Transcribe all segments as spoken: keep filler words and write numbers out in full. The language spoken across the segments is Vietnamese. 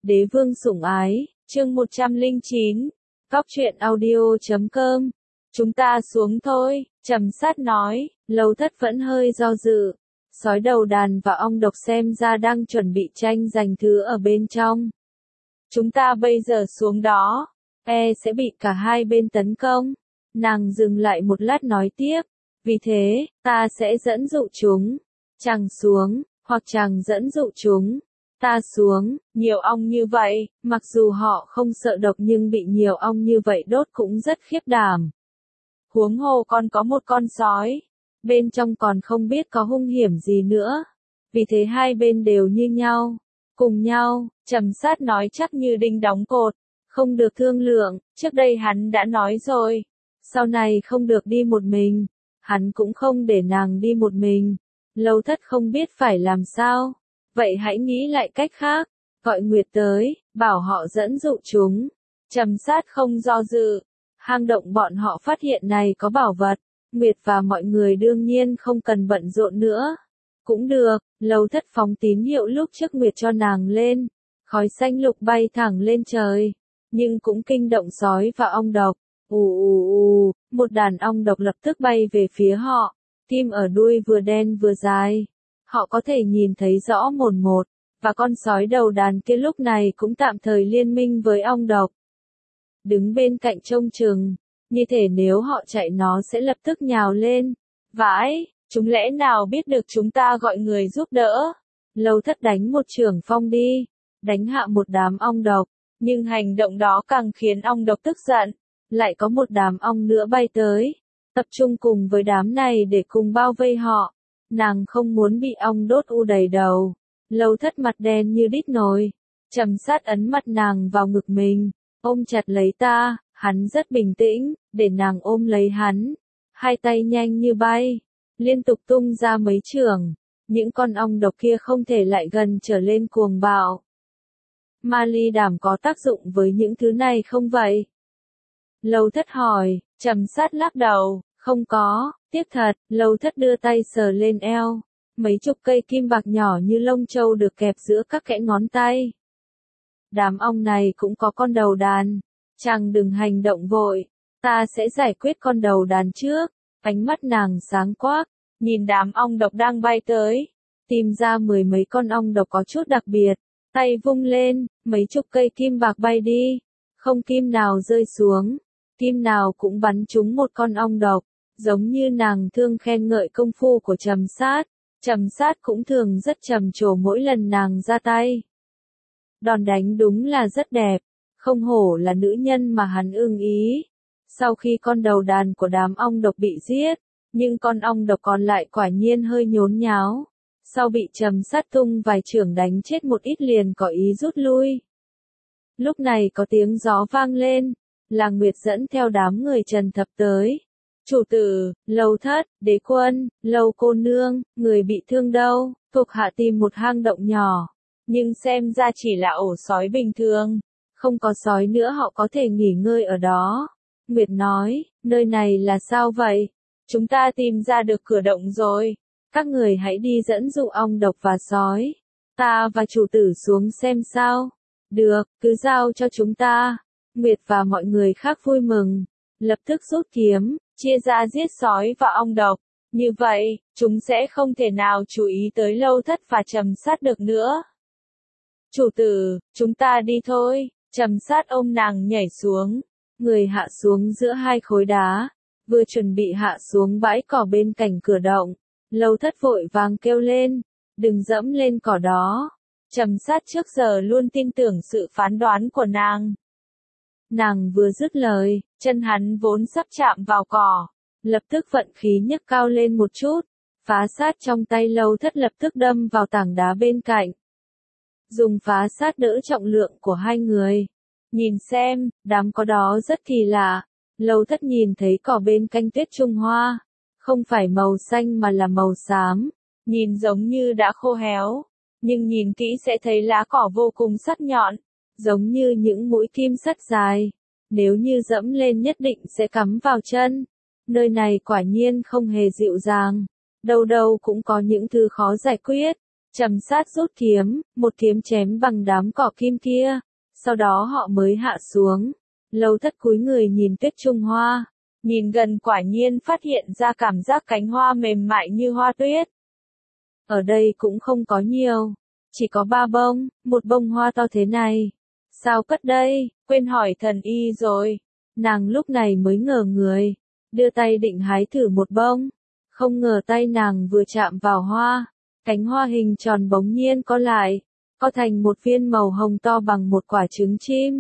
Đế vương sủng ái, chương một trăm lẻ chín, Cóc truyện audio chấm com. Chúng ta xuống thôi, Trầm Sát nói, Lâu Thất vẫn hơi do dự. Sói đầu đàn và ong độc xem ra đang chuẩn bị tranh giành thứ ở bên trong. Chúng ta bây giờ xuống đó, e sẽ bị cả hai bên tấn công. Nàng dừng lại một lát nói tiếp, vì thế, ta sẽ dẫn dụ chúng. Chàng xuống, hoặc chàng dẫn dụ chúng. Ta xuống, nhiều ong như vậy, mặc dù họ không sợ độc nhưng bị nhiều ong như vậy đốt cũng rất khiếp đảm. Huống hồ còn có một con sói, bên trong còn không biết có hung hiểm gì nữa. Vì thế hai bên đều như nhau, cùng nhau, Trầm Sát nói chắc như đinh đóng cột, không được thương lượng, trước đây hắn đã nói rồi, sau này không được đi một mình, hắn cũng không để nàng đi một mình. Lâu Thất không biết phải làm sao. Vậy hãy nghĩ lại cách khác, gọi Nguyệt tới, bảo họ dẫn dụ chúng. Trầm Sát không do dự, hang động bọn họ phát hiện này có bảo vật, Nguyệt và mọi người đương nhiên không cần bận rộn nữa. Cũng được, Lâu Thất phóng tín hiệu lúc trước Nguyệt cho nàng lên, khói xanh lục bay thẳng lên trời, nhưng cũng kinh động sói và ong độc. Ù ù ù, một đàn ong độc lập tức bay về phía họ, tim ở đuôi vừa đen vừa dài. Họ có thể nhìn thấy rõ mồn một, và con sói đầu đàn kia lúc này cũng tạm thời liên minh với ong độc. Đứng bên cạnh trông chừng, như thể nếu họ chạy nó sẽ lập tức nhào lên. Vãi, chúng lẽ nào biết được chúng ta gọi người giúp đỡ. Lâu Thất đánh một chưởng phong đi, đánh hạ một đám ong độc, nhưng hành động đó càng khiến ong độc tức giận. Lại có một đám ong nữa bay tới, tập trung cùng với đám này để cùng bao vây họ. Nàng không muốn bị ong đốt u đầy đầu. Lâu Thất mặt đen như đít nồi. Trầm Sát ấn mặt nàng vào ngực mình, ôm chặt lấy ta, hắn rất bình tĩnh, để nàng ôm lấy hắn. Hai tay nhanh như bay, liên tục tung ra mấy chưởng. Những con ong độc kia không thể lại gần trở lên cuồng bạo. Ma ly đảm có tác dụng với những thứ này không vậy? Lâu Thất hỏi. Trầm Sát lắc đầu, không có. Tiếc thật, Lâu Thất đưa tay sờ lên eo. Mấy chục cây kim bạc nhỏ như lông trâu được kẹp giữa các kẽ ngón tay. Đám ong này cũng có con đầu đàn. Chàng đừng hành động vội. Ta sẽ giải quyết con đầu đàn trước. Ánh mắt nàng sáng quắc, nhìn đám ong độc đang bay tới. Tìm ra mười mấy con ong độc có chút đặc biệt. Tay vung lên, mấy chục cây kim bạc bay đi. Không kim nào rơi xuống. Kim nào cũng bắn trúng một con ong độc. Giống như nàng thương khen ngợi công phu của Trầm Sát, Trầm Sát cũng thường rất trầm trồ mỗi lần nàng ra tay. Đòn đánh đúng là rất đẹp, không hổ là nữ nhân mà hắn ưng ý. Sau khi con đầu đàn của đám ong độc bị giết, nhưng con ong độc còn lại quả nhiên hơi nhốn nháo. Sau bị Trầm Sát tung vài chưởng đánh chết một ít liền có ý rút lui. Lúc này có tiếng gió vang lên, là Nguyệt dẫn theo đám người Trần Thập tới. Chủ tử, Lâu Thất, Đế Quân, Lâu cô nương, người bị thương đâu? Thuộc hạ tìm một hang động nhỏ, nhưng xem ra chỉ là ổ sói bình thường, không có sói nữa họ có thể nghỉ ngơi ở đó. Nguyệt nói, nơi này là sao vậy? Chúng ta tìm ra được cửa động rồi, các người hãy đi dẫn dụ ong độc và sói. Ta và chủ tử xuống xem sao. Được, cứ giao cho chúng ta. Nguyệt và mọi người khác vui mừng, lập tức rút kiếm, chia ra giết sói và ong độc. Như vậy, chúng sẽ không thể nào chú ý tới Lâu Thất và Trầm Sát được nữa. Chủ tử, chúng ta đi thôi. Trầm Sát ôm nàng nhảy xuống, người hạ xuống giữa hai khối đá, vừa chuẩn bị hạ xuống bãi cỏ bên cạnh cửa động. Lâu Thất vội vàng kêu lên, đừng dẫm lên cỏ đó. Trầm Sát trước giờ luôn tin tưởng sự phán đoán của nàng. Nàng vừa dứt lời, chân hắn vốn sắp chạm vào cỏ, lập tức vận khí nhấc cao lên một chút, phá sát trong tay Lâu Thất lập tức đâm vào tảng đá bên cạnh. Dùng phá sát đỡ trọng lượng của hai người. Nhìn xem, đám cỏ đó rất kỳ lạ. Lâu Thất nhìn thấy cỏ bên cạnh Tuyết Trung Hoa, không phải màu xanh mà là màu xám, nhìn giống như đã khô héo, nhưng nhìn kỹ sẽ thấy lá cỏ vô cùng sắc nhọn, giống như những mũi kim sắt dài, nếu như dẫm lên nhất định sẽ cắm vào chân. Nơi này quả nhiên không hề dịu dàng, đâu đâu cũng có những thứ khó giải quyết. Trầm sát rút kiếm, một kiếm chém bằng đám cỏ kim kia, sau đó họ mới hạ xuống. Lâu Thất cúi người nhìn Tuyết Trung Hoa, nhìn gần quả nhiên phát hiện ra cảm giác cánh hoa mềm mại như hoa tuyết. Ở đây cũng không có nhiều, chỉ có ba bông, một bông hoa to thế này. Sao cất đây, quên hỏi thần y rồi. Nàng lúc này mới ngờ người, đưa tay định hái thử một bông. Không ngờ tay nàng vừa chạm vào hoa, cánh hoa hình tròn bỗng nhiên co lại, co thành một viên màu hồng to bằng một quả trứng chim.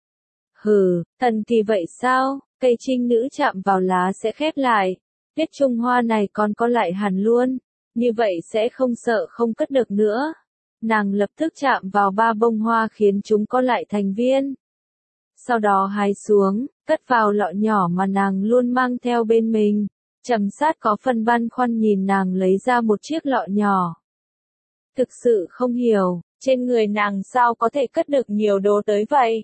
Hừ, thần kỳ vậy sao, cây trinh nữ chạm vào lá sẽ khép lại, Tuyết Trung Hoa này còn co lại hẳn luôn, như vậy sẽ không sợ không cất được nữa. Nàng lập tức chạm vào ba bông hoa khiến chúng co lại thành viên. Sau đó hái xuống, cất vào lọ nhỏ mà nàng luôn mang theo bên mình. Trầm sát có phần băn khoăn nhìn nàng lấy ra một chiếc lọ nhỏ. Thực sự không hiểu, trên người nàng sao có thể cất được nhiều đồ tới vậy?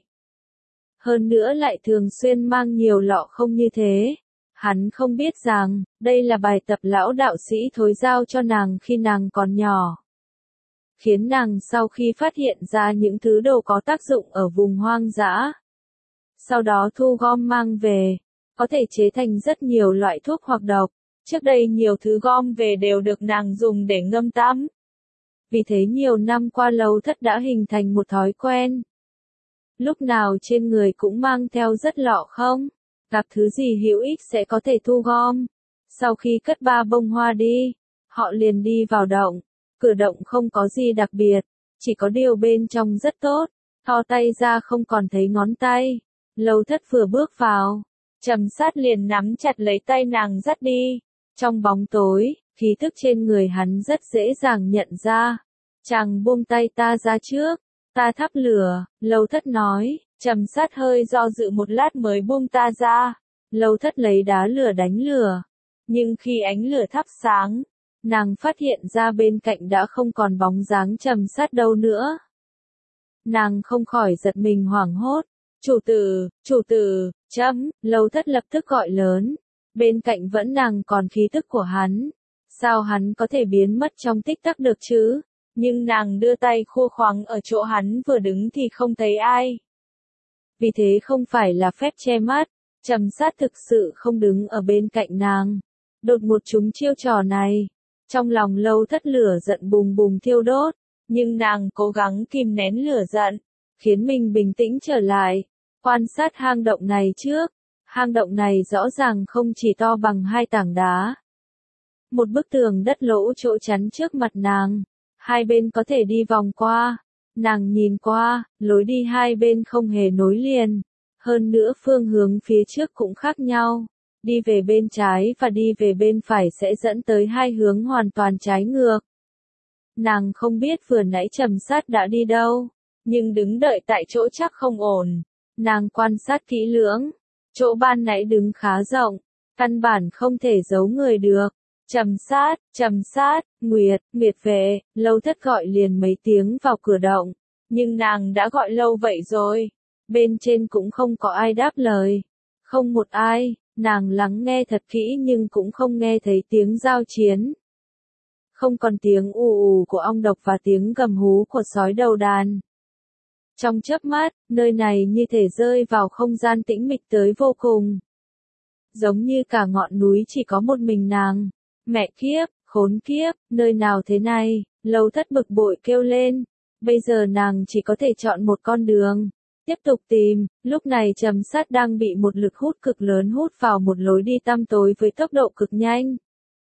Hơn nữa lại thường xuyên mang nhiều lọ không như thế. Hắn không biết rằng, đây là bài tập lão đạo sĩ thối giao cho nàng khi nàng còn nhỏ. Khiến nàng sau khi phát hiện ra những thứ đồ có tác dụng ở vùng hoang dã. Sau đó thu gom mang về, có thể chế thành rất nhiều loại thuốc hoặc độc. Trước đây nhiều thứ gom về đều được nàng dùng để ngâm tắm. Vì thế nhiều năm qua Lâu Thất đã hình thành một thói quen. Lúc nào trên người cũng mang theo rất lọ không, gặp thứ gì hữu ích sẽ có thể thu gom. Sau khi cất ba bông hoa đi, họ liền đi vào động. Cửa động không có gì đặc biệt, chỉ có điều bên trong rất tốt, thò tay ra không còn thấy ngón tay. Lâu Thất vừa bước vào, Trầm sát liền nắm chặt lấy tay nàng dắt đi. Trong bóng tối, khí thức trên người hắn rất dễ dàng nhận ra. Chàng buông tay ta ra trước, ta thắp lửa, Lâu Thất nói. Trầm sát hơi do dự một lát mới buông ta ra. Lâu Thất lấy đá lửa đánh lửa. Nhưng khi ánh lửa thắp sáng, nàng phát hiện ra bên cạnh đã không còn bóng dáng Trầm sát đâu nữa. Nàng không khỏi giật mình hoảng hốt. Chủ tử, chủ tử, chấm, Lâu Thất lập tức gọi lớn. Bên cạnh vẫn nàng còn khí tức của hắn. Sao hắn có thể biến mất trong tích tắc được chứ? Nhưng nàng đưa tay khua khoắng ở chỗ hắn vừa đứng thì không thấy ai. Vì thế không phải là phép che mắt. Trầm sát thực sự không đứng ở bên cạnh nàng. Đột một chúng chiêu trò này. Trong lòng Lâu Thất lửa giận bùng bùng thiêu đốt. Nhưng nàng cố gắng kìm nén lửa giận. Khiến mình bình tĩnh trở lại. Quan sát hang động này trước. Hang động này rõ ràng không chỉ to bằng hai tảng đá. Một bức tường đất lỗ chỗ chắn trước mặt nàng. Hai bên có thể đi vòng qua. Nàng nhìn qua, lối đi hai bên không hề nối liền. Hơn nữa phương hướng phía trước cũng khác nhau. Đi về bên trái và đi về bên phải sẽ dẫn tới hai hướng hoàn toàn trái ngược. Nàng không biết vừa nãy Trầm sát đã đi đâu. Nhưng đứng đợi tại chỗ chắc không ổn. Nàng quan sát kỹ lưỡng. Chỗ ban nãy đứng khá rộng. Căn bản không thể giấu người được. Trầm sát, Trầm sát, Nguyệt, Nguyệt về, Lâu Thất gọi liền mấy tiếng vào cửa động. Nhưng nàng đã gọi lâu vậy rồi. Bên trên cũng không có ai đáp lời. Không một ai, nàng lắng nghe thật kỹ nhưng cũng không nghe thấy tiếng giao chiến. Không còn tiếng ù ù của ong độc và tiếng gầm hú của sói đầu đàn. Trong chớp mắt, nơi này như thể rơi vào không gian tĩnh mịch tới vô cùng. Giống như cả ngọn núi chỉ có một mình nàng. Mẹ kiếp, khốn kiếp, nơi nào thế này, Lâu Thất bực bội kêu lên. Bây giờ nàng chỉ có thể chọn một con đường. Tiếp tục tìm, lúc này Trầm sát đang bị một lực hút cực lớn hút vào một lối đi tăm tối với tốc độ cực nhanh.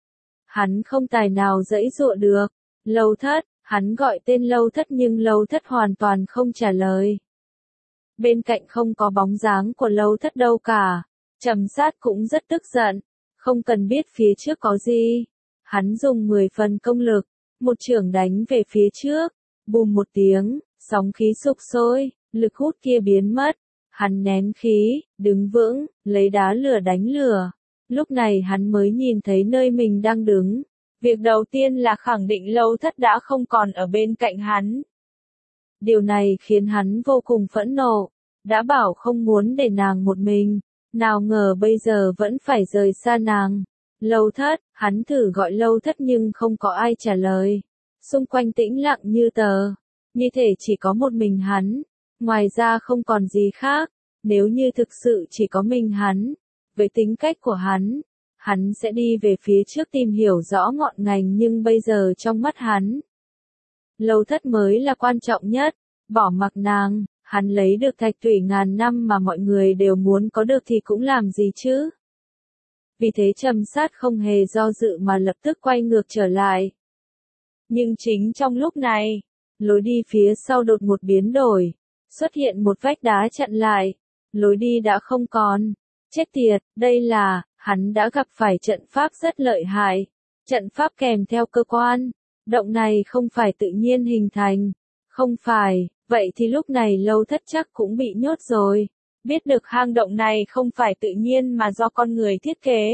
Hắn không tài nào giãy giụa được. Lâu Thất, hắn gọi tên Lâu Thất nhưng Lâu Thất hoàn toàn không trả lời. Bên cạnh không có bóng dáng của Lâu Thất đâu cả. Trầm sát cũng rất tức giận. Không cần biết phía trước có gì. Hắn dùng mười phần công lực. Một chưởng đánh về phía trước. Bùm một tiếng, sóng khí sục sôi, lực hút kia biến mất. Hắn nén khí, đứng vững, lấy đá lửa đánh lửa. Lúc này hắn mới nhìn thấy nơi mình đang đứng. Việc đầu tiên là khẳng định Lâu Thất đã không còn ở bên cạnh hắn. Điều này khiến hắn vô cùng phẫn nộ. Đã bảo không muốn để nàng một mình. Nào ngờ bây giờ vẫn phải rời xa nàng. Lâu Thất, hắn thử gọi Lâu Thất nhưng không có ai trả lời. Xung quanh tĩnh lặng như tờ, như thể chỉ có một mình hắn, ngoài ra không còn gì khác. Nếu như thực sự chỉ có mình hắn, với tính cách của hắn, hắn sẽ đi về phía trước tìm hiểu rõ ngọn ngành, nhưng bây giờ trong mắt hắn, Lâu Thất mới là quan trọng nhất. Bỏ mặc nàng, hắn lấy được thạch thủy ngàn năm mà mọi người đều muốn có được thì cũng làm gì chứ? Vì thế Trầm Sát không hề do dự mà lập tức quay ngược trở lại. Nhưng chính trong lúc này, lối đi phía sau đột ngột biến đổi, xuất hiện một vách đá chặn lại, lối đi đã không còn. Chết tiệt, đây là, hắn đã gặp phải trận pháp rất lợi hại, trận pháp kèm theo cơ quan, động này không phải tự nhiên hình thành, không phải, vậy thì lúc này Lâu Thất chắc cũng bị nhốt rồi. Biết được hang động này không phải tự nhiên mà do con người thiết kế.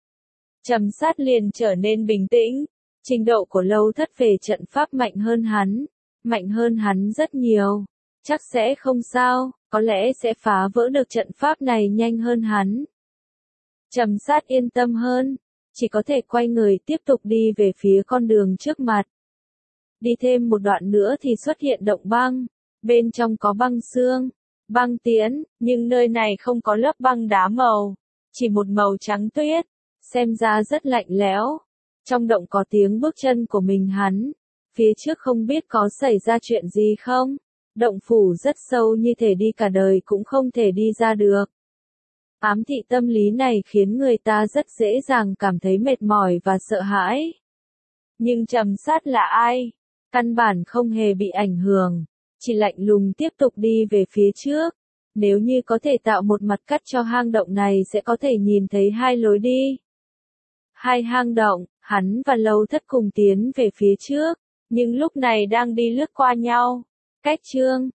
Trầm Sát liền trở nên bình tĩnh, trình độ của Lâu Thất về trận pháp mạnh hơn hắn, mạnh hơn hắn rất nhiều, chắc sẽ không sao, có lẽ sẽ phá vỡ được trận pháp này nhanh hơn hắn. Trầm Sát yên tâm hơn, chỉ có thể quay người tiếp tục đi về phía con đường trước mặt. Đi thêm một đoạn nữa thì xuất hiện động băng, bên trong có băng xương, băng tiễn, nhưng nơi này không có lớp băng đá màu, chỉ một màu trắng tuyết, xem ra rất lạnh lẽo. Trong động có tiếng bước chân của mình hắn, phía trước không biết có xảy ra chuyện gì không, động phủ rất sâu như thể đi cả đời cũng không thể đi ra được. Ám thị tâm lý này khiến người ta rất dễ dàng cảm thấy mệt mỏi và sợ hãi. Nhưng Trầm Sát là ai? Căn bản không hề bị ảnh hưởng, chỉ lạnh lùng tiếp tục đi về phía trước. Nếu như có thể tạo một mặt cắt cho hang động này sẽ có thể nhìn thấy hai lối đi. Hai hang động, hắn và Lâu Thất cùng tiến về phía trước, nhưng lúc này đang đi lướt qua nhau. Cách chương